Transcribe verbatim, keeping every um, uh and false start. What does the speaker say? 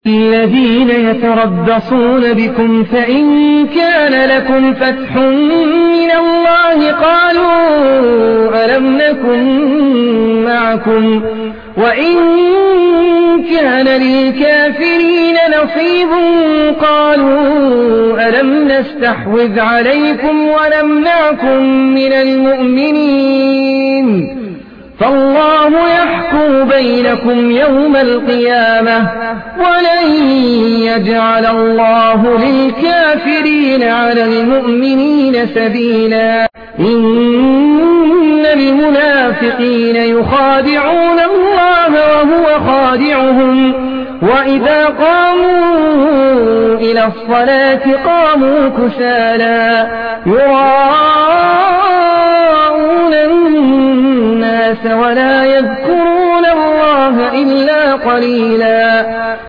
الذين يتربصون بكم فإن كان لكم فتح من الله قالوا ألم نكن معكم وإن كان للكافرين نصيب قالوا ألم نستحوذ عليكم ونمنعكم من المؤمنين فالله يحكم بينكم يوم القيامة ولن يجعل الله للكافرين على المؤمنين سبيلا إن المنافقين يخادعون الله وهو خادعهم وإذا قاموا إلى الصلاة قاموا كسالى يراءون الناس ولا يذكرون الله إلا قليلا